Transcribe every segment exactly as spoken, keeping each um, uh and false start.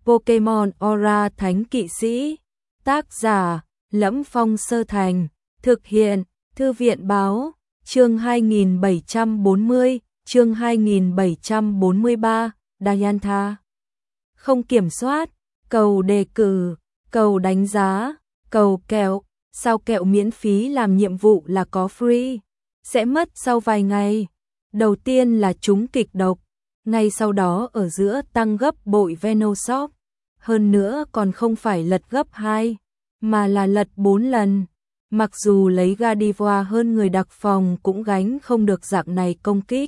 Pokemon Aura Thánh Kỵ Sĩ. Tác giả: Lẫm Phong Sơ Thành. Thực hiện: Thư viện báo. Chương hai nghìn bảy trăm bốn mươi, chương hai nghìn bảy trăm bốn mươi ba, Diantha. Không kiểm soát, cầu đề cử, cầu đánh giá, cầu kẹo, sao kẹo miễn phí làm nhiệm vụ là có free, sẽ mất sau vài ngày. Đầu tiên là trúng kịch độc, ngay sau đó ở giữa tăng gấp bội Venoshock, hơn nữa còn không phải lật gấp hai, mà là lật bốn lần. Mặc dù lấy Gardevoir hơn người đặc phòng cũng gánh không được dạng này công kích.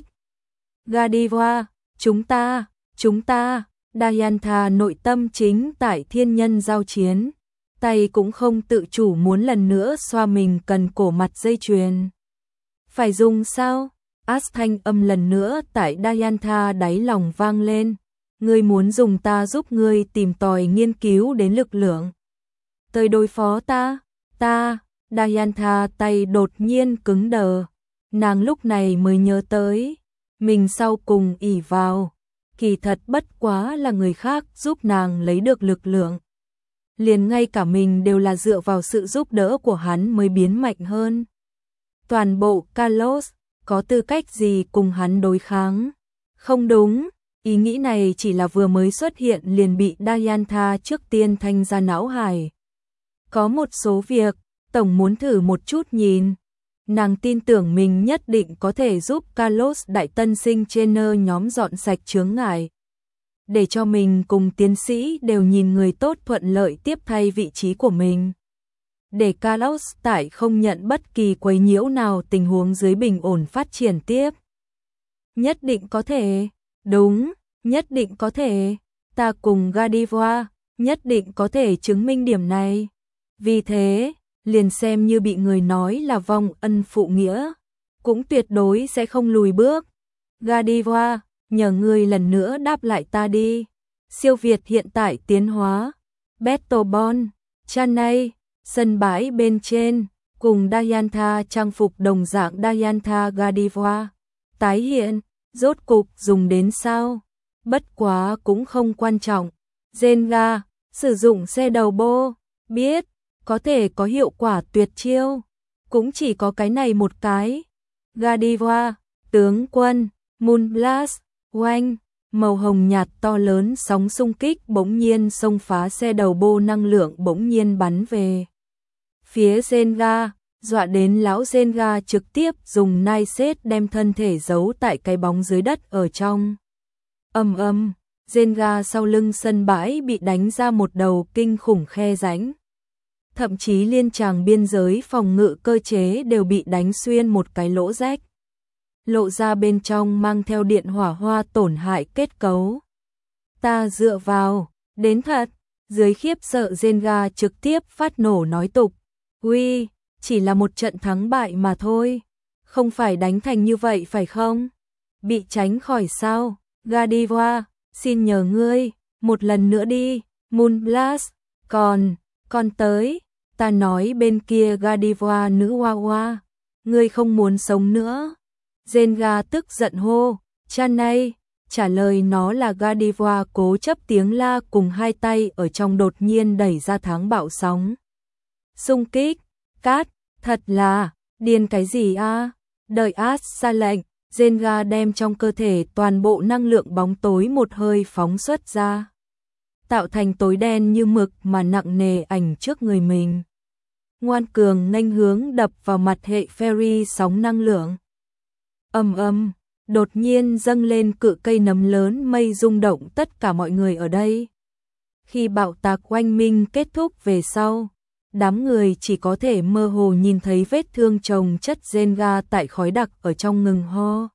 Gardevoir, chúng ta, chúng ta, Diantha nội tâm chính tại thiên nhân giao chiến, tay cũng không tự chủ muốn lần nữa xoa mình cần cổ mặt dây chuyền. Phải dùng sao? Ash thanh âm lần nữa tại Diantha đáy lòng vang lên. Ngươi muốn dùng ta giúp ngươi tìm tòi nghiên cứu đến lực lượng tới đối phó ta, ta. Diantha tay đột nhiên cứng đờ, nàng lúc này mới nhớ tới, mình sau cùng ỷ vào, kỳ thật bất quá là người khác giúp nàng lấy được lực lượng. Liền ngay cả mình đều là dựa vào sự giúp đỡ của hắn mới biến mạnh hơn. Toàn bộ Kalos có tư cách gì cùng hắn đối kháng? Không đúng, ý nghĩ này chỉ là vừa mới xuất hiện liền bị Diantha trước tiên thanh ra não hải. Có một số việc tổng muốn thử một chút nhìn. Nàng tin tưởng mình nhất định có thể giúp Kalos đại tân sinh trainer nhóm dọn sạch chướng ngại, để cho mình cùng tiến sĩ đều nhìn người tốt thuận lợi tiếp thay vị trí của mình. Để Kalos tại không nhận bất kỳ quấy nhiễu nào tình huống dưới bình ổn phát triển tiếp. Nhất định có thể, đúng, nhất định có thể, ta cùng Gardevoir nhất định có thể chứng minh điểm này. Vì thế, liền xem như bị người nói là vong ân phụ nghĩa, cũng tuyệt đối sẽ không lùi bước. Gardevoir, nhờ ngươi lần nữa đáp lại ta đi. Siêu Việt hiện tại tiến hóa. Battlebond, Chanay, sân bãi bên trên, cùng Diantha trang phục đồng dạng Diantha Gardevoir. Tái hiện, rốt cục dùng đến sao? Bất quá cũng không quan trọng. Zenga, sử dụng xe đầu bô, biết, có thể có hiệu quả tuyệt chiêu, cũng chỉ có cái này một cái. Gardevoir, tướng quân, Moonblast, oanh, màu hồng nhạt to lớn sóng xung kích bỗng nhiên xông phá xe đầu bô năng lượng bỗng nhiên bắn về phía Zenga, dọa đến lão Zenga trực tiếp dùng nai xét đem thân thể giấu tại cái bóng dưới đất ở trong. Ầm ầm, Zenga sau lưng sân bãi bị đánh ra một đầu kinh khủng khe rãnh. Thậm chí liên tràng biên giới phòng ngự cơ chế đều bị đánh xuyên một cái lỗ rách. Lộ ra bên trong mang theo điện hỏa hoa tổn hại kết cấu. Ta dựa vào, đến thật, dưới khiếp sợ Zenga trực tiếp phát nổ nói tục. Uy, chỉ là một trận thắng bại mà thôi, không phải đánh thành như vậy phải không? Bị tránh khỏi sao? Gardevoir, xin nhờ ngươi, một lần nữa đi, Moonblast, còn, còn tới. Ta nói bên kia Gardevoir nữ hoa hoa, ngươi không muốn sống nữa. Zenga tức giận hô, Chanay, trả lời nó là Gardevoir cố chấp tiếng la cùng hai tay ở trong đột nhiên đẩy ra tháng bạo sóng. Xung kích, cát, thật là, điên cái gì a? Đợi Ash ra lệnh, Zenga đem trong cơ thể toàn bộ năng lượng bóng tối một hơi phóng xuất ra, tạo thành tối đen như mực mà nặng nề ảnh trước người mình. Ngoan cường nghênh hướng đập vào mặt hệ Fairy sóng năng lượng. Ầm ầm, đột nhiên dâng lên cự cây nấm lớn mây rung động tất cả mọi người ở đây. Khi bạo tạc oanh minh kết thúc về sau, đám người chỉ có thể mơ hồ nhìn thấy vết thương chồng chất Zenga tại khói đặc ở trong ngừng ho.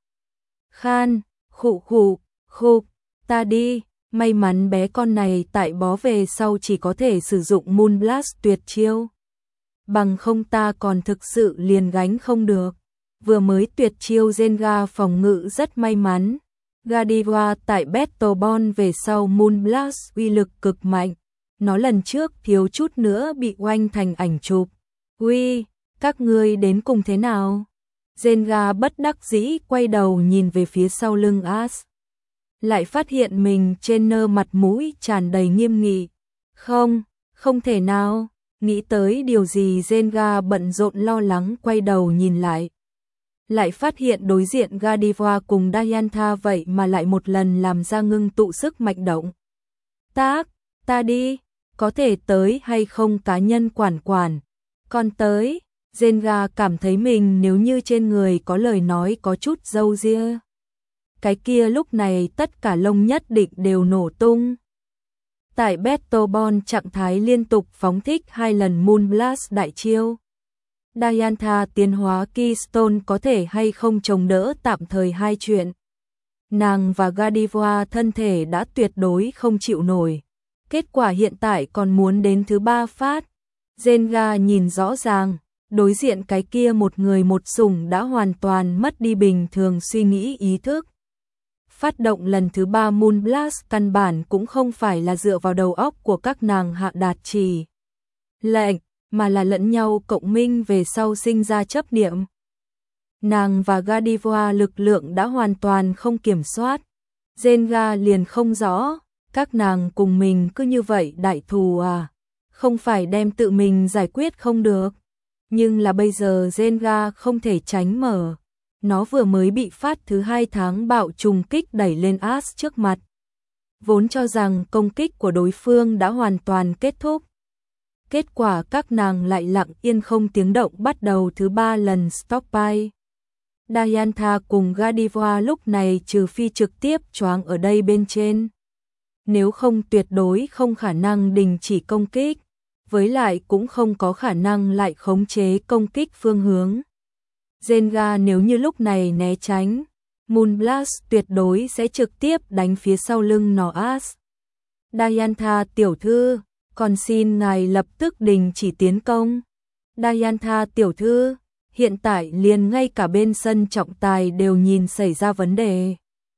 Khan, khụ khụ, khục, ta đi. May mắn bé con này tại bó về sau chỉ có thể sử dụng Moonblast tuyệt chiêu. Bằng không ta còn thực sự liền gánh không được. Vừa mới tuyệt chiêu Zenga phòng ngự rất may mắn. Gardevoir tại Battlebond về sau Moonblast uy lực cực mạnh. Nó lần trước thiếu chút nữa bị oanh thành ảnh chụp. Uy, các ngươi đến cùng thế nào? Zenga bất đắc dĩ quay đầu nhìn về phía sau lưng Ash. lại phát hiện mình trainer mặt mũi tràn đầy nghiêm nghị. Không, không thể nào, nghĩ tới điều gì Zenga bận rộn lo lắng quay đầu nhìn lại. Lại phát hiện đối diện Godiva cùng Diantha vậy mà lại một lần làm ra ngưng tụ sức mạnh động. Tác, ta đi, có thể tới hay không cá nhân quản quản. Còn tới, Zenga cảm thấy mình nếu như trên người có lời nói có chút râu ria. Cái kia lúc này tất cả lông nhất định đều nổ tung. Tại Beethoven trạng thái liên tục phóng thích hai lần Moon Blast đại chiêu. Diantha tiến hóa Keystone có thể hay không chống đỡ tạm thời hai chuyện. Nàng và Godiva thân thể đã tuyệt đối không chịu nổi. Kết quả hiện tại còn muốn đến thứ ba phát. Zenga nhìn rõ ràng, đối diện cái kia một người một sủng đã hoàn toàn mất đi bình thường suy nghĩ ý thức. Phát động lần thứ ba Moon Blast căn bản cũng không phải là dựa vào đầu óc của các nàng hạ đạt chỉ lệnh, mà là lẫn nhau cộng minh về sau sinh ra chấp niệm. Nàng và Godiva lực lượng đã hoàn toàn không kiểm soát. Zenga liền không rõ, các nàng cùng mình cứ như vậy đại thù à, không phải đem tự mình giải quyết không được. Nhưng là bây giờ Zenga không thể tránh mở. Nó vừa mới bị phát thứ hai tháng bạo trùng kích đẩy lên Ash trước mặt. Vốn cho rằng công kích của đối phương đã hoàn toàn kết thúc. Kết quả các nàng lại lặng yên không tiếng động bắt đầu thứ ba lần stop by. Diantha cùng Godiva lúc này trừ phi trực tiếp choáng ở đây bên trên. Nếu không tuyệt đối không khả năng đình chỉ công kích, với lại cũng không có khả năng lại khống chế công kích phương hướng. Zenga nếu như lúc này né tránh, Moon Blast tuyệt đối sẽ trực tiếp đánh phía sau lưng nó Ash. Diantha tiểu thư, còn xin ngài lập tức đình chỉ tiến công. Diantha tiểu thư, hiện tại liền ngay cả bên sân trọng tài đều nhìn xảy ra vấn đề.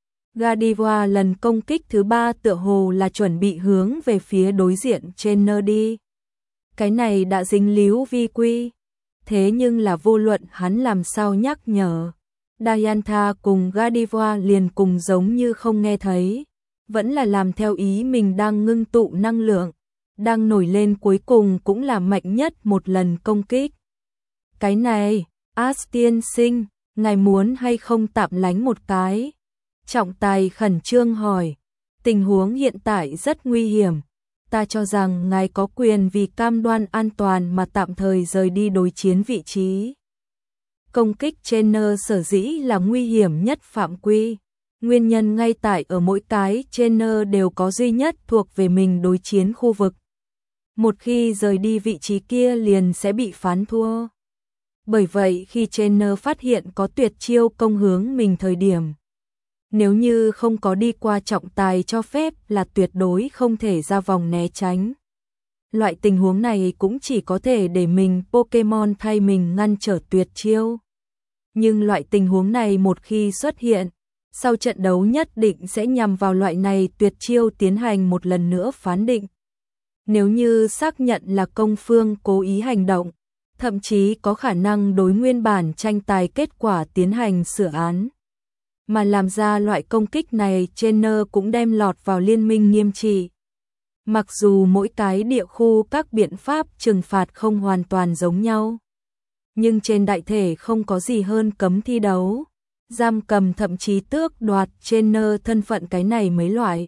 Godiva lần công kích thứ ba tựa hồ là chuẩn bị hướng về phía đối diện trainer đi. Cái này đã dính líu vi quy. Thế nhưng là vô luận hắn làm sao nhắc nhở. Diantha cùng Godiva liền cùng giống như không nghe thấy. Vẫn là làm theo ý mình đang ngưng tụ năng lượng. Đang nổi lên cuối cùng cũng là mạnh nhất một lần công kích. Cái này, Ash tiên sinh, ngài muốn hay không tạm lánh một cái? Trọng tài khẩn trương hỏi. Tình huống hiện tại rất nguy hiểm. Ta cho rằng ngài có quyền vì cam đoan an toàn mà tạm thời rời đi đối chiến vị trí. Công kích trainer sở dĩ là nguy hiểm nhất phạm quy. Nguyên nhân ngay tại ở mỗi cái trainer đều có duy nhất thuộc về mình đối chiến khu vực. Một khi rời đi vị trí kia liền sẽ bị phán thua. Bởi vậy khi trainer phát hiện có tuyệt chiêu công hướng mình thời điểm, nếu như không có đi qua trọng tài cho phép là tuyệt đối không thể ra vòng né tránh. Loại tình huống này cũng chỉ có thể để mình Pokemon thay mình ngăn trở tuyệt chiêu. Nhưng loại tình huống này một khi xuất hiện, sau trận đấu nhất định sẽ nhằm vào loại này tuyệt chiêu tiến hành một lần nữa phán định. Nếu như xác nhận là công phương cố ý hành động, thậm chí có khả năng đối nguyên bản tranh tài kết quả tiến hành sửa án. Mà làm ra loại công kích này trainer cũng đem lọt vào liên minh nghiêm trị. Mặc dù mỗi cái địa khu các biện pháp trừng phạt không hoàn toàn giống nhau, nhưng trên đại thể không có gì hơn cấm thi đấu, giam cầm thậm chí tước đoạt trainer thân phận cái này mấy loại.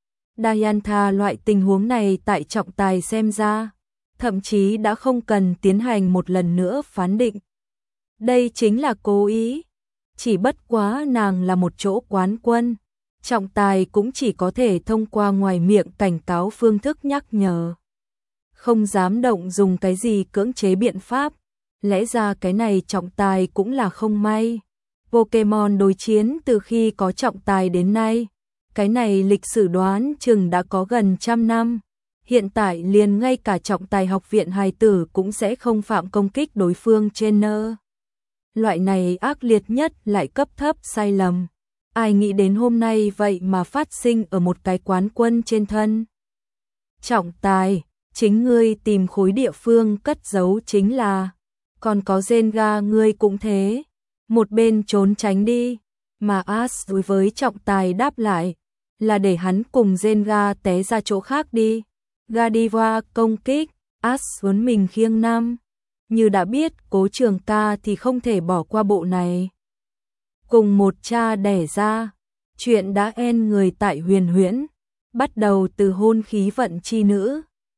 Diantha loại tình huống này tại trọng tài xem ra, thậm chí đã không cần tiến hành một lần nữa phán định. Đây chính là cố ý. Chỉ bất quá nàng là một chỗ quán quân, trọng tài cũng chỉ có thể thông qua ngoài miệng cảnh cáo phương thức nhắc nhở. Không dám động dùng cái gì cưỡng chế biện pháp, lẽ ra cái này trọng tài cũng là không may. Pokemon đối chiến từ khi có trọng tài đến nay, cái này lịch sử đoán chừng đã có gần trăm năm. Hiện tại liền ngay cả trọng tài học viện hài tử cũng sẽ không phạm công kích đối phương trainer. Loại này ác liệt nhất lại cấp thấp sai lầm. Ai nghĩ đến hôm nay vậy mà phát sinh ở một cái quán quân trên thân. Trọng tài, chính ngươi tìm khối địa phương cất giấu chính là. Còn có Zenga ngươi cũng thế. Một bên trốn tránh đi. Mà Ash đối với trọng tài đáp lại. là để hắn cùng Zenga té ra chỗ khác đi. Godiva công kích, Ash uốn mình khiêng nam. Như đã biết Cố Trường Ca thì không thể bỏ qua bộ này. Cùng một cha đẻ ra, chuyện đã en người tại Huyền Huyễn, bắt đầu từ hôn khí vận chi nữ.